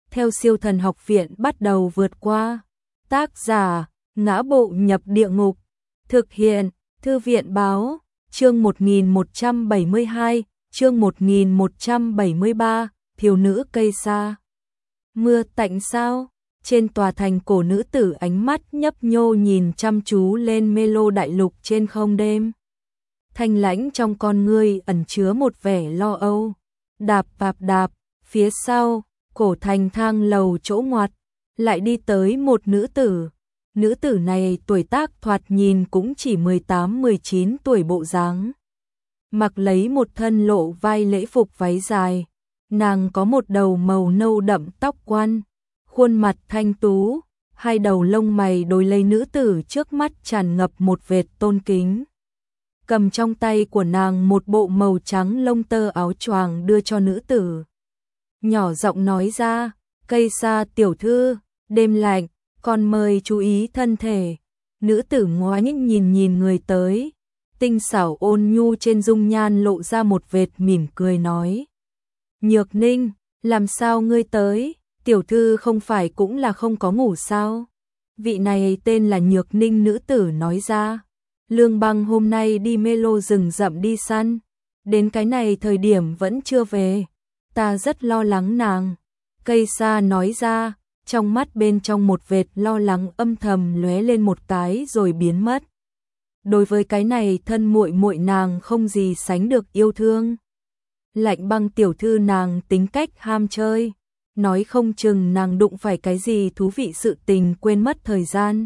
theo Siêu Thần Học Viện bắt đầu vượt qua. Tác giả: Ngã Bộ Nhập Địa Ngục. Thực hiện: Thư viện báo. Chương 1172, chương 1173, thiếu nữ cây sa. Mưa tạnh sao? Trên tòa thành cổ, nữ tử ánh mắt nhấp nhô nhìn chăm chú lên mê lô đại lục trên không đêm. Thanh lãnh trong con ngươi ẩn chứa một vẻ lo âu. Đạp đạp đạp, phía sau, cổ thành thang lầu chỗ ngoặt, lại đi tới một nữ tử. Nữ tử này tuổi tác thoạt nhìn cũng chỉ 18-19 tuổi bộ dáng. Mặc lấy một thân lộ vai lễ phục váy dài. Nàng có một đầu màu nâu đậm tóc quăn, khuôn mặt thanh tú, hai đầu lông mày đối lấy nữ tử trước mắt tràn ngập một vệt tôn kính. Cầm trong tay của nàng một bộ màu trắng lông tơ áo choàng đưa cho nữ tử. Nhỏ giọng nói ra, cây sa tiểu thư, đêm lạnh, còn mời chú ý thân thể. Nữ tử ngoái nhìn người tới, tinh xảo ôn nhu trên dung nhan lộ ra một vệt mỉm cười nói. Nhược Ninh, làm sao ngươi tới? Tiểu thư không phải cũng là không có ngủ sao? Vị này tên là Nhược Ninh, nữ tử nói ra. Lương Băng hôm nay đi mê lô rừng rậm đi săn, đến cái này thời điểm vẫn chưa về, ta rất lo lắng nàng. Cây sa nói ra, trong mắt bên trong một vệt lo lắng âm thầm lóe lên một cái rồi biến mất. Đối với cái này thân muội muội nàng không gì sánh được yêu thương. Lạnh Băng tiểu thư nàng tính cách ham chơi, nói không chừng nàng đụng phải cái gì thú vị sự tình quên mất thời gian.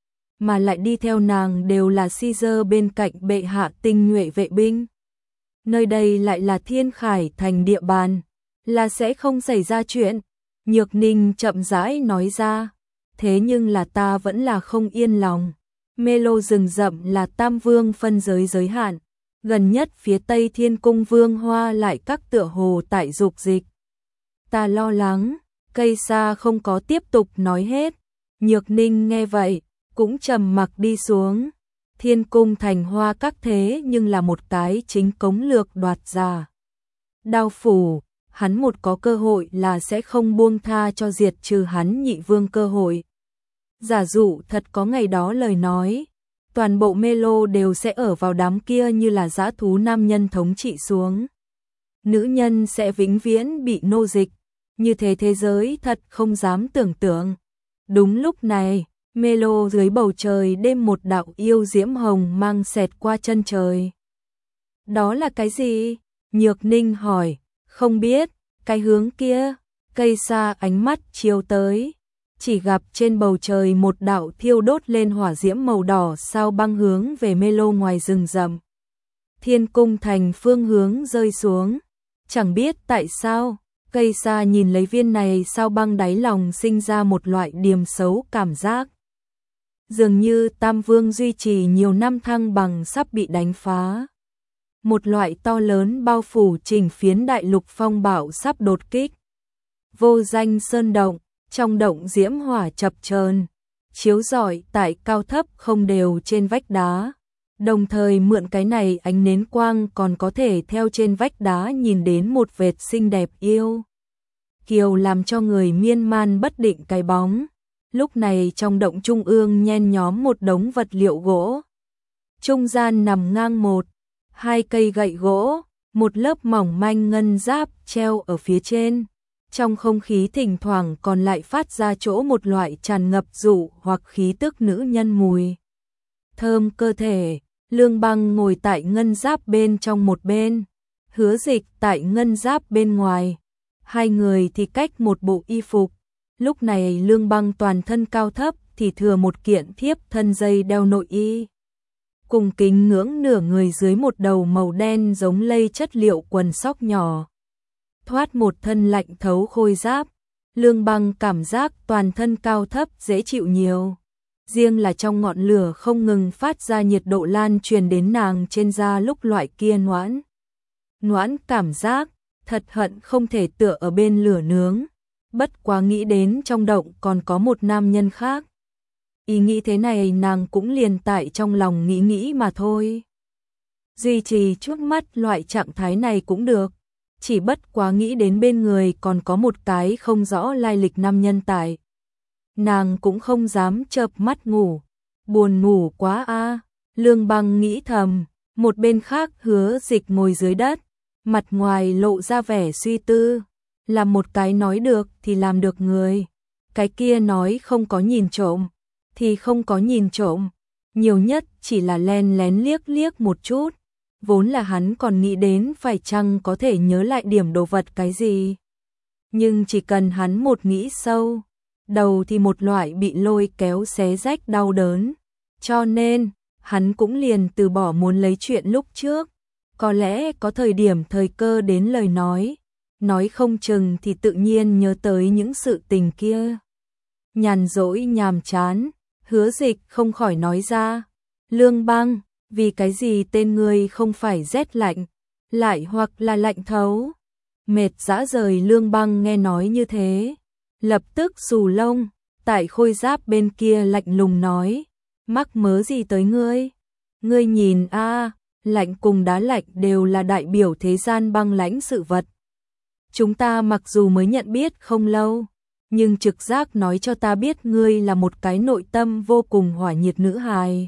Mà lại đi theo nàng đều là Caesar bên cạnh bệ hạ tinh nhuệ vệ binh. Nơi đây lại là Thiên Khải thành địa bàn, là sẽ không xảy ra chuyện. Nhược Ninh chậm rãi nói ra, thế nhưng là ta vẫn là không yên lòng. Mê lô rừng rậm là Tam Vương phân giới giới hạn, gần nhất phía Tây Thiên Cung Vương Hoa lại các tựa hồ tại dục dịch. Ta lo lắng. Cây sa không có tiếp tục nói hết. Nhược Ninh nghe vậy cũng trầm mặc đi xuống. Thiên Cung thành Hoa các thế nhưng là một cái chính cống lược đoạt giả. Đao phủ, hắn một có cơ hội là sẽ không buông tha cho diệt trừ hắn nhị vương cơ hội. Giả dụ thật có ngày đó lời nói, toàn bộ mê lô đều sẽ ở vào đám kia như là dã thú nam nhân thống trị xuống. Nữ nhân sẽ vĩnh viễn bị nô dịch, như thế thế giới thật không dám tưởng tượng. Đúng lúc này, mê lô dưới bầu trời đêm một đạo yêu diễm hồng mang xẹt qua chân trời. Đó là cái gì? Nhược Ninh hỏi. Không biết, cái hướng kia. Cây sa ánh mắt chiếu tới, chỉ gặp trên bầu trời một đạo thiêu đốt lên hỏa diễm màu đỏ sao băng hướng về mê lô ngoài rừng rậm. Thiên Cung thành phương hướng rơi xuống. Chẳng biết tại sao, cây sa nhìn lấy viên này sao băng đáy lòng sinh ra một loại điềm xấu cảm giác. Dường như Tam Vương duy trì nhiều năm thăng bằng sắp bị đánh phá. Một loại to lớn bao phủ chỉnh phiến đại lục phong bạo sắp đột kích. Vô danh sơn động, trong động diễm hỏa chập chờn, chiếu rọi tại cao thấp không đều trên vách đá. Đồng thời mượn cái này ánh nến quang còn có thể theo trên vách đá nhìn đến một vệt xinh đẹp yêu kiều làm cho người miên man bất định cái bóng. Lúc này trong động trung ương nhen nhóm một đống vật liệu gỗ. Trung gian nằm ngang một, hai cây gậy gỗ, một lớp mỏng manh ngân giáp treo ở phía trên. Trong không khí thỉnh thoảng còn lại phát ra chỗ một loại tràn ngập dụ hoặc khí tức nữ nhân mùi thơm cơ thể. Lương Băng ngồi tại ngân giáp bên trong một bên, Hứa Dịch tại ngân giáp bên ngoài. Hai người thì cách một bộ y phục. Lúc này Lương Băng toàn thân cao thấp thì thừa một kiện thiếp thân dây đeo nội y. Cùng kính ngưỡng nửa người dưới một đầu màu đen giống lây chất liệu quần sóc nhỏ. Thoát một thân lạnh thấu khôi giáp, Lương Băng cảm giác toàn thân cao thấp dễ chịu nhiều. Riêng là trong ngọn lửa không ngừng phát ra nhiệt độ lan truyền đến nàng trên da lúc loại kia noãn cảm giác, thật hận không thể tựa ở bên lửa nướng. Bất quá nghĩ đến trong động còn có một nam nhân khác. Ý nghĩ thế này nàng cũng liền tại trong lòng nghĩ mà thôi. Duy trì trước mắt loại trạng thái này cũng được. chỉ bất quá nghĩ đến bên người còn có một cái không rõ lai lịch nam nhân tại. Nàng cũng không dám chợp mắt ngủ, buồn ngủ quá a. Lương Băng nghĩ thầm, một bên khác Hứa Dịch ngồi dưới đất, mặt ngoài lộ ra vẻ suy tư, là một cái nói được thì làm được người, cái kia nói không có nhìn trộm thì không có nhìn trộm, nhiều nhất chỉ là len lén liếc liếc một chút, vốn là hắn còn nghĩ đến phải chăng có thể nhớ lại điểm đồ vật cái gì. Nhưng chỉ cần hắn một nghĩ sâu, đầu thì một loại bị lôi kéo xé rách đau đớn, cho nên hắn cũng liền từ bỏ muốn lấy chuyện lúc trước, có lẽ có thời điểm thời cơ đến lời nói không chừng thì tự nhiên nhớ tới những sự tình kia. Nhàn rỗi nhàm chán, Hứa Dịch không khỏi nói ra, Lương Băng, vì cái gì tên ngươi không phải rét lạnh, lại hoặc là lạnh thấu. Mệt dã rời. Lương Băng nghe nói như thế, lập tức xù lông, tại khôi giáp bên kia lạnh lùng nói, mắc mớ gì tới ngươi? Ngươi nhìn a, lạnh cùng đá lạnh đều là đại biểu thế gian băng lãnh sự vật. Chúng ta mặc dù mới nhận biết không lâu, nhưng trực giác nói cho ta biết ngươi là một cái nội tâm vô cùng hỏa nhiệt nữ hài.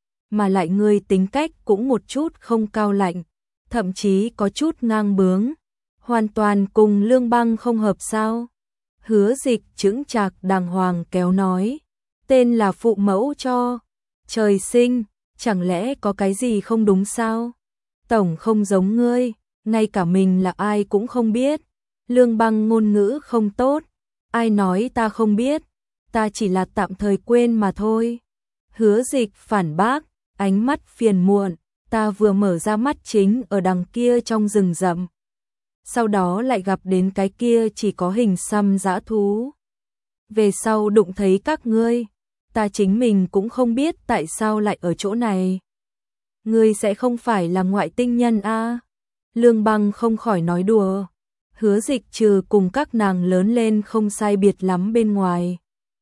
Mà lại ngươi tính cách cũng một chút không cao lạnh, thậm chí có chút ngang bướng, hoàn toàn cùng Lương Băng không hợp sao? Hứa Dịch chững chạc đàng hoàng kéo nói, tên là phụ mẫu cho, trời sinh, chẳng lẽ có cái gì không đúng sao? Tổng không giống ngươi, ngay cả mình là ai cũng không biết. Lương Băng ngôn ngữ không tốt, ai nói ta không biết, ta chỉ là tạm thời quên mà thôi. Hứa Dịch phản bác, ánh mắt phiền muộn, ta vừa mở ra mắt chính ở đằng kia trong rừng rậm. Sau đó lại gặp đến cái kia chỉ có hình xăm dã thú. Về sau đụng thấy các ngươi, ta chính mình cũng không biết tại sao lại ở chỗ này. Ngươi sẽ không phải là ngoại tinh nhân a? Lương Băng không khỏi nói đùa. Hứa Dịch trừ cùng các nàng lớn lên không sai biệt lắm bên ngoài,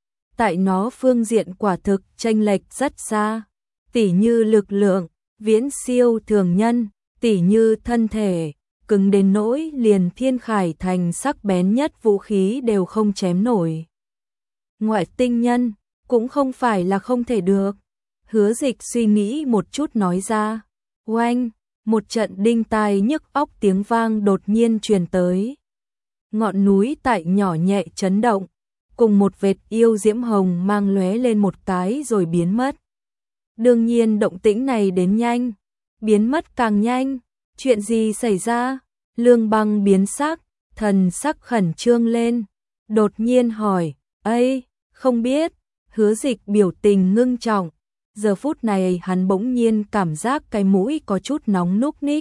tại nó phương diện quả thực chênh lệch rất xa, tỉ như lực lượng, viễn siêu thường nhân, tỉ như thân thể, cứng đến nỗi liền thiên khải thành sắc bén nhất vũ khí đều không chém nổi. Ngoại tinh nhân, cũng không phải là không thể được. Hứa Dịch suy nghĩ một chút nói ra, oanh, một trận đinh tai nhức óc tiếng vang đột nhiên truyền tới. Ngọn núi tại nhỏ nhẹ chấn động, cùng một vệt yêu diễm hồng mang lóe lên một cái rồi biến mất. Đương nhiên động tĩnh này đến nhanh, biến mất càng nhanh. Chuyện gì xảy ra? Lương Băng biến sắc, thần sắc khẩn trương lên, đột nhiên hỏi, "Ây, không biết." Hứa Dịch biểu tình ngưng trọng, giờ phút này hắn bỗng nhiên cảm giác cái mũi có chút nóng núc ních.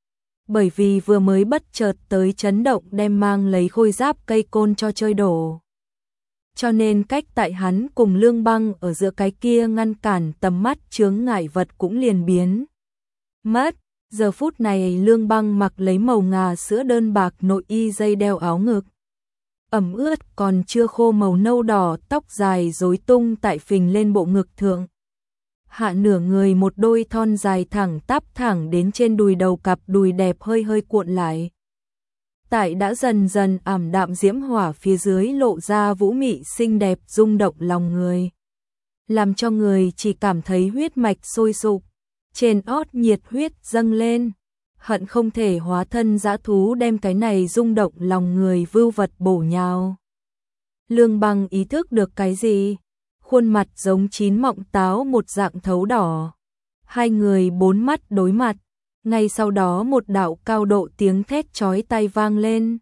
Bởi vì vừa mới bất chợt tới chấn động đem mang lấy khôi giáp cây côn cho chơi đổ. Cho nên cách tại hắn cùng Lương Băng ở giữa cái kia ngăn cản tầm mắt chướng ngại vật cũng liền biến mất. Giờ phút này Lương Băng mặc lấy màu ngà sữa đơn bạc nội y dây đeo áo ngực. Ẩm ướt còn chưa khô màu nâu đỏ, tóc dài rối tung tại phình lên bộ ngực thượng. Hạ nửa người một đôi thon dài thẳng tắp thẳng đến trên đùi đầu, cặp đùi đẹp hơi hơi cuộn lại. Tại đã dần dần ảm đạm diễm hỏa phía dưới lộ ra vũ mị xinh đẹp rung động lòng người. Làm cho người chỉ cảm thấy huyết mạch sôi sục, trên ót nhiệt huyết dâng lên, hận không thể hóa thân dã thú đem cái này rung động lòng người vưu vật bổ nhào. Lương Băng ý thức được cái gì? Khuôn mặt giống chín mọng táo một dạng thấu đỏ. Hai người bốn mắt đối mặt, ngay sau đó một đạo cao độ tiếng thét chói tai vang lên.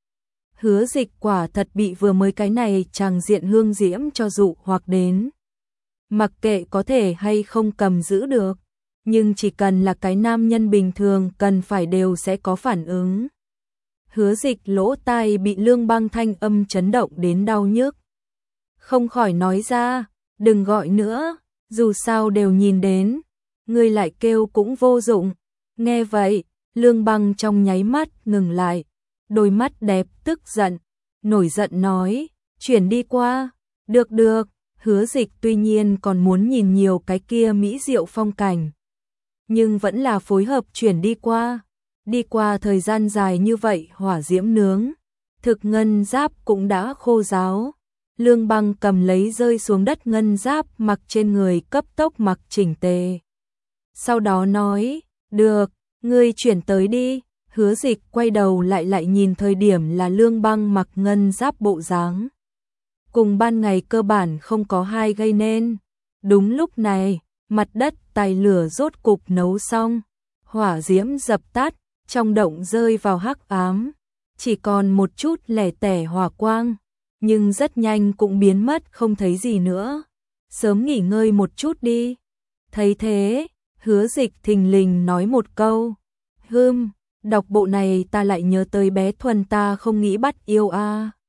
Hứa Dịch quả thật bị vừa mới cái này tràng diện hương diễm cho dụ hoặc đến. Mặc kệ có thể hay không cầm giữ được, nhưng chỉ cần là cái nam nhân bình thường cần phải đều sẽ có phản ứng. Hứa Dịch lỗ tai bị Lương Băng thanh âm chấn động đến đau nhức. Không khỏi nói ra, đừng gọi nữa, dù sao đều nhìn đến, ngươi lại kêu cũng vô dụng. Nghe vậy, Lương Băng trong nháy mắt ngừng lại, đôi mắt đẹp tức giận, nổi giận nói, chuyển đi qua, được được. Hứa Dịch tuy nhiên còn muốn nhìn nhiều cái kia mỹ diệu phong cảnh, nhưng vẫn là phối hợp chuyển đi qua. Đi qua thời gian dài như vậy hỏa diễm nướng, thực ngân giáp cũng đã khô ráo. Lương Băng cầm lấy rơi xuống đất ngân giáp mặc trên người cấp tốc mặc chỉnh tề. Sau đó nói, được, ngươi chuyển tới đi. Hứa Dịch quay đầu lại nhìn thời điểm là Lương Băng mặc ngân giáp bộ dáng. Cùng ban ngày cơ bản không có hai gây nên. Đúng lúc này, mặt đất tài lửa rốt cục nấu xong. Hỏa diễm dập tắt, trong động rơi vào hắc ám. Chỉ còn một chút lẻ tẻ hỏa quang, nhưng rất nhanh cũng biến mất không thấy gì nữa. Sớm nghỉ ngơi một chút đi. Thấy thế, Hứa Dịch thình lình nói một câu. Đọc bộ này ta lại nhớ tới bé Thuần ta không nghĩ bắt yêu a.